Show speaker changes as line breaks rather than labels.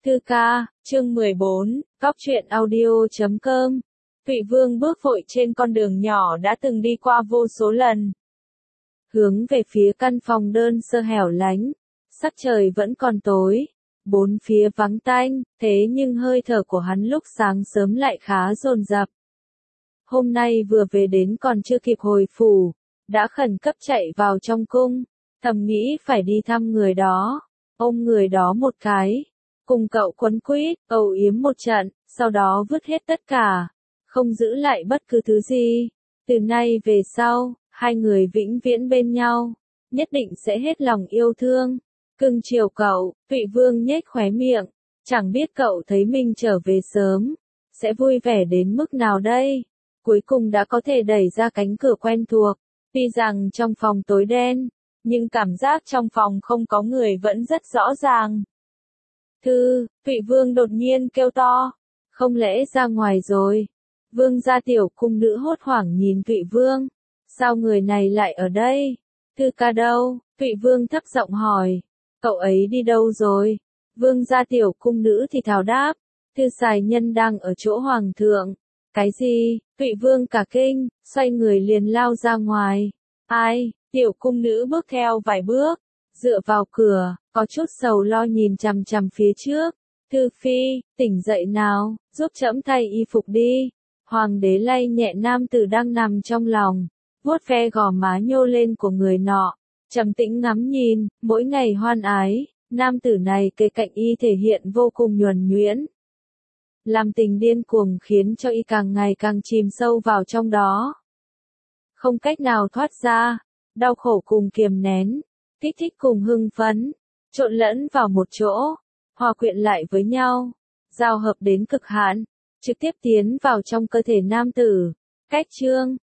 Thư ca, chương 14, Góc truyện audio.com. Thụy Vương bước vội trên con đường nhỏ đã từng đi qua vô số lần. Hướng về phía căn phòng đơn sơ hẻo lánh, sắc trời vẫn còn tối, bốn phía vắng tanh, thế nhưng hơi thở của hắn lúc sáng sớm lại khá dồn dập. Hôm nay vừa về đến còn chưa kịp hồi phủ, đã khẩn cấp chạy vào trong cung, thầm nghĩ phải đi thăm người đó, ôm người đó một cái. Cùng cậu quấn quýt, âu yếm một trận, sau đó vứt hết tất cả, không giữ lại bất cứ thứ gì. Từ nay về sau, hai người vĩnh viễn bên nhau, nhất định sẽ hết lòng yêu thương, cưng chiều cậu. Thụy Vương nhếch khóe miệng, chẳng biết cậu thấy mình trở về sớm, sẽ vui vẻ đến mức nào đây. Cuối cùng đã có thể đẩy ra cánh cửa quen thuộc, tuy rằng trong phòng tối đen, nhưng cảm giác trong phòng không có người vẫn rất rõ ràng. Thụy Vương đột nhiên kêu to, không lẽ ra ngoài rồi? Vương gia tiểu cung nữ hốt hoảng nhìn Thụy Vương, sao người này lại ở đây? Thư ca đâu? Thụy Vương thấp giọng hỏi, cậu ấy đi đâu rồi? Vương gia tiểu cung nữ thì thào đáp, thư sài nhân đang ở chỗ hoàng thượng. Cái gì? Thụy Vương cả kinh, xoay người liền lao ra ngoài. Ai? Tiểu cung nữ bước theo vài bước, dựa vào cửa, có chút sầu lo nhìn chằm chằm phía trước. Thư phi, tỉnh dậy nào, giúp trẫm thay y phục đi. Hoàng đế lay nhẹ nam tử đang nằm trong lòng, vuốt ve gò má nhô lên của người nọ, trầm tĩnh ngắm nhìn, mỗi ngày hoan ái, nam tử này kề cạnh y thể hiện vô cùng nhuần nhuyễn. Làm tình điên cuồng khiến cho y càng ngày càng chìm sâu vào trong đó. Không cách nào thoát ra, đau khổ cùng kiềm nén, kích thích cùng hưng phấn, trộn lẫn vào một chỗ, hòa quyện lại với nhau, giao hợp đến cực hạn, trực tiếp tiến vào trong cơ thể nam tử. Cách chương,